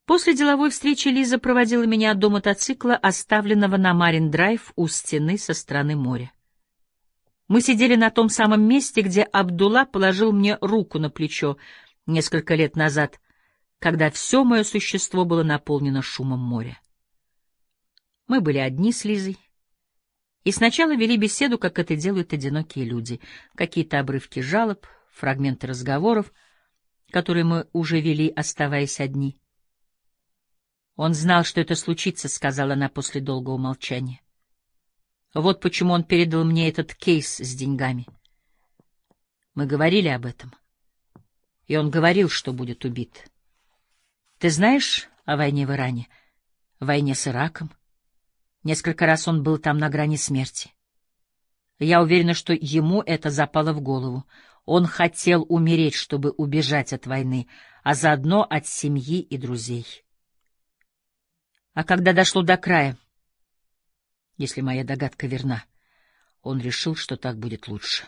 После деловой встречи Лиза проводила меня до мотоцикла, оставленного на Марин-драйв у стены со стороны моря. Мы сидели на том самом месте, где Абдулла положил мне руку на плечо несколько лет назад, когда все мое существо было наполнено шумом моря. Мы были одни с Лизой, и сначала вели беседу, как это делают одинокие люди, какие-то обрывки жалоб, фрагменты разговоров, которые мы уже вели, оставаясь одни. «Он знал, что это случится», — сказала она после долгого молчания. «Вот почему он передал мне этот кейс с деньгами. Мы говорили об этом, и он говорил, что будет убит. Ты знаешь о войне в Иране, войне с Ираком? Несколько раз он был там на грани смерти. Я уверена, что ему это запало в голову. Он хотел умереть, чтобы убежать от войны, а заодно от семьи и друзей. А когда дошло до края, если моя догадка верна, он решил, что так будет лучше.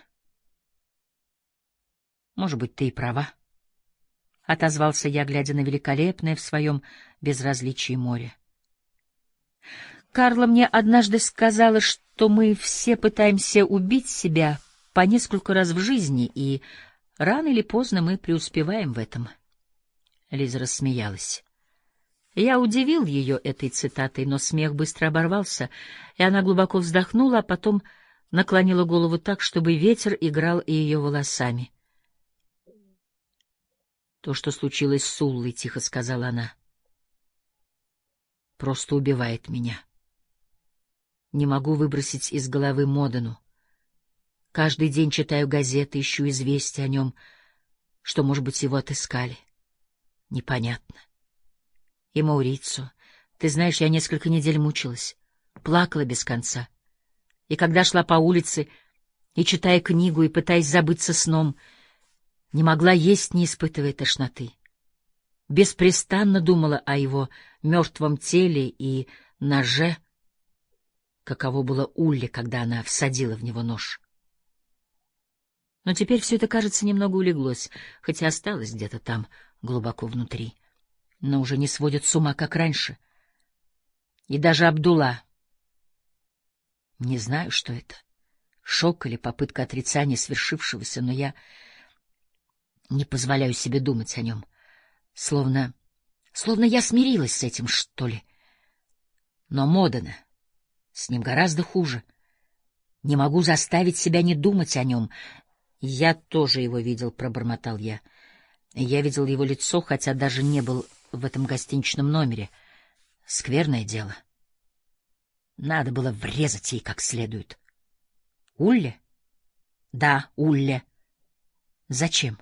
Может быть, ты и права, — отозвался я, глядя на великолепное в своем безразличии море. Карла мне однажды сказала, что мы все пытаемся убить себя по нескольку раз в жизни, и рано или поздно мы преуспеваем в этом. Лиза рассмеялась. Я удивил ее этой цитатой, но смех быстро оборвался, и она глубоко вздохнула, а потом наклонила голову так, чтобы ветер играл и ее волосами. «То, что случилось с Уллой, — тихо сказала она, — просто убивает меня. Не могу выбросить из головы Модену. Каждый день читаю газеты, ищу известия о нем, что, может быть, его отыскали. Непонятно. И Маурицо. Ты знаешь, я несколько недель мучилась, плакала без конца. И когда шла по улице, и, читая книгу, и пытаясь забыться сном, не могла есть, не испытывая тошноты. Беспрестанно думала о его мертвом теле и ноже, каково было Улле, когда она всадила в него нож. Но теперь все это, кажется, немного улеглось, хотя осталось где-то там, глубоко внутри, но уже не сводит с ума, как раньше. И даже Абдулла. Не знаю, что это, шок или попытка отрицания свершившегося, но я не позволяю себе думать о нем, словно я смирилась с этим, что ли. Но Модена, с ним гораздо хуже. Не могу заставить себя не думать о нем. Я тоже его видел, — пробормотал я. Я видел его лицо, хотя даже не был в этом гостиничном номере. Скверное дело. Надо было врезать ей как следует. Улле? Да, Улле. Зачем?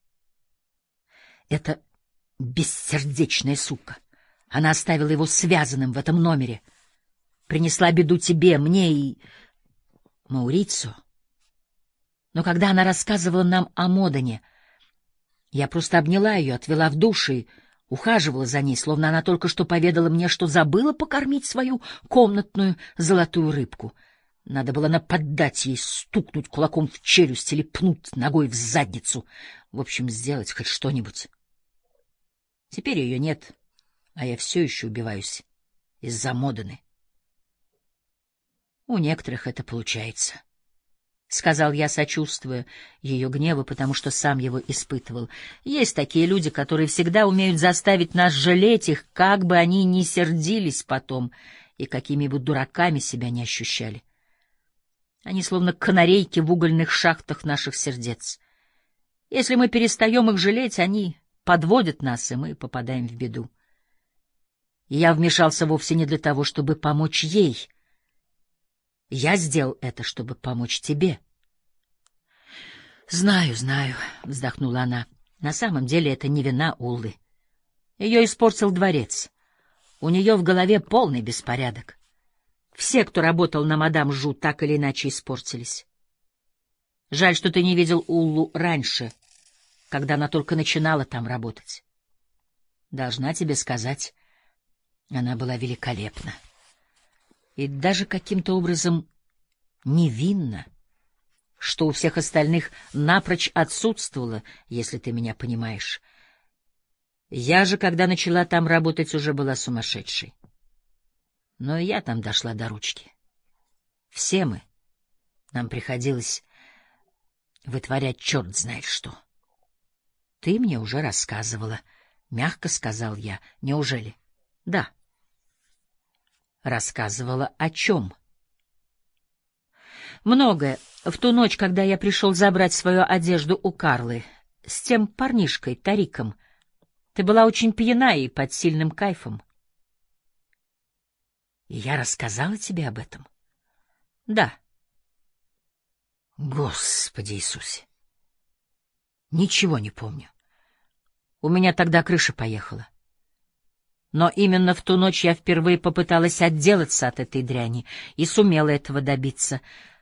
Это бессердечная сука. Она оставила его связанным в этом номере. Принесла беду тебе, мне и Маурицо. Но когда она рассказывала нам о Модене, я просто обняла ее, отвела в душ и ухаживала за ней, словно она только что поведала мне, что забыла покормить свою комнатную золотую рыбку. Надо было нападать ей, стукнуть кулаком в челюсть или пнуть ногой в задницу. В общем, сделать хоть что-нибудь. Теперь ее нет, а я все еще убиваюсь из-за Модены. У некоторых это получается, — сказал я, сочувствуя ее гневу, потому что сам его испытывал. Есть такие люди, которые всегда умеют заставить нас жалеть их, как бы они ни сердились потом и какими бы дураками себя не ощущали. Они словно канарейки в угольных шахтах наших сердец. Если мы перестаем их жалеть, они подводят нас, и мы попадаем в беду. И я вмешался вовсе не для того, чтобы помочь ей. Я сделал это, чтобы помочь тебе. Знаю, — вздохнула она. На самом деле это не вина Уллы. Ее испортил дворец. У нее в голове полный беспорядок. Все, кто работал на мадам Жу, так или иначе испортились. Жаль, что ты не видел Уллу раньше, когда она только начинала там работать. Должна тебе сказать, она была великолепна. И даже каким-то образом невинна, что у всех остальных напрочь отсутствовало, если ты меня понимаешь. Я же, когда начала там работать, уже была сумасшедшей. Но и я там дошла до ручки. Все мы. Нам приходилось вытворять черт знает что. Ты мне уже рассказывала, — мягко сказал я. Неужели? Да. Рассказывала о чем? Многое. В ту ночь, когда я пришел забрать свою одежду у Карлы, с тем парнишкой, Тариком, ты была очень пьяна и под сильным кайфом. И я рассказала тебе об этом? Да. Господи Иисусе! Ничего не помню. У меня тогда крыша поехала. Но именно в ту ночь я впервые попыталась отделаться от этой дряни и сумела этого добиться.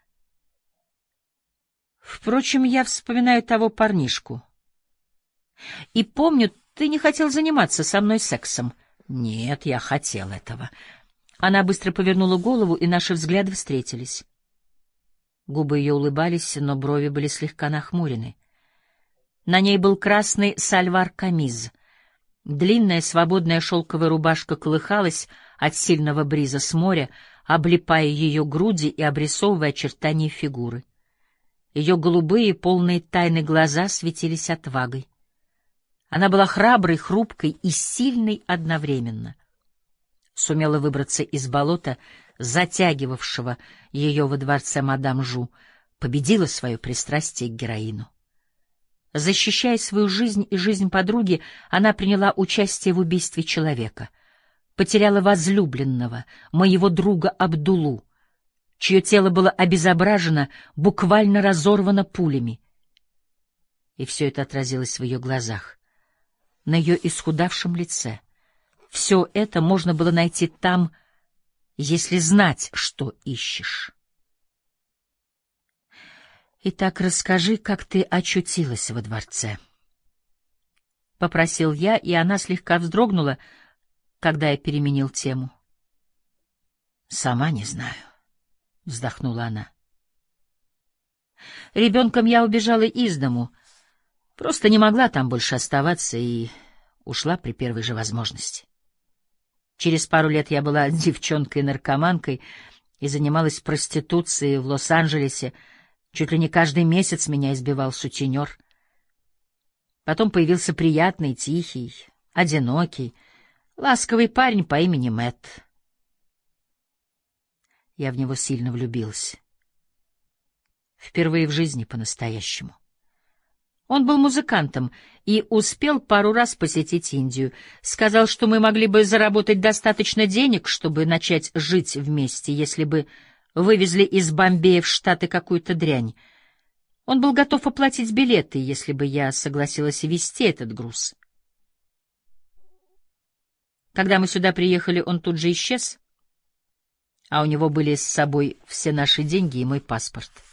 Впрочем, я вспоминаю того парнишку. И помню, ты не хотел заниматься со мной сексом. Нет, я хотел этого. Она быстро повернула голову, и наши взгляды встретились. Губы ее улыбались, но брови были слегка нахмурены. На ней был красный сальвар-камиз. Длинная свободная шелковая рубашка колыхалась от сильного бриза с моря, облипая ее груди и обрисовывая очертания фигуры. Ее голубые, полные тайны глаза светились отвагой. Она была храброй, хрупкой и сильной одновременно. Сумела выбраться из болота, затягивавшего ее во дворце мадам Жу, победила свое пристрастие к героину. Защищая свою жизнь и жизнь подруги, она приняла участие в убийстве человека, потеряла возлюбленного, моего друга Абдулу, чье тело было обезображено, буквально разорвано пулями. И все это отразилось в ее глазах, на ее исхудавшем лице. Все это можно было найти там, если знать, что ищешь. «Итак, расскажи, как ты очутилась во дворце?» — попросил я, и она слегка вздрогнула, когда я переменил тему. «Сама не знаю», — вздохнула она. «Ребенком я убежала из дому, просто не могла там больше оставаться и ушла при первой же возможности. Через пару лет я была девчонкой-наркоманкой и занималась проституцией в Лос-Анджелесе. Чуть ли не каждый месяц меня избивал сутенер. Потом появился приятный, тихий, одинокий, ласковый парень по имени Мэтт. Я в него сильно влюбилась. Впервые в жизни по-настоящему. Он был музыкантом и успел пару раз посетить Индию. Сказал, что мы могли бы заработать достаточно денег, чтобы начать жить вместе, если бы вывезли из Бомбея в Штаты какую-то дрянь. Он был готов оплатить билеты, если бы я согласилась везти этот груз. Когда мы сюда приехали, он тут же исчез, а у него были с собой все наши деньги и мой паспорт.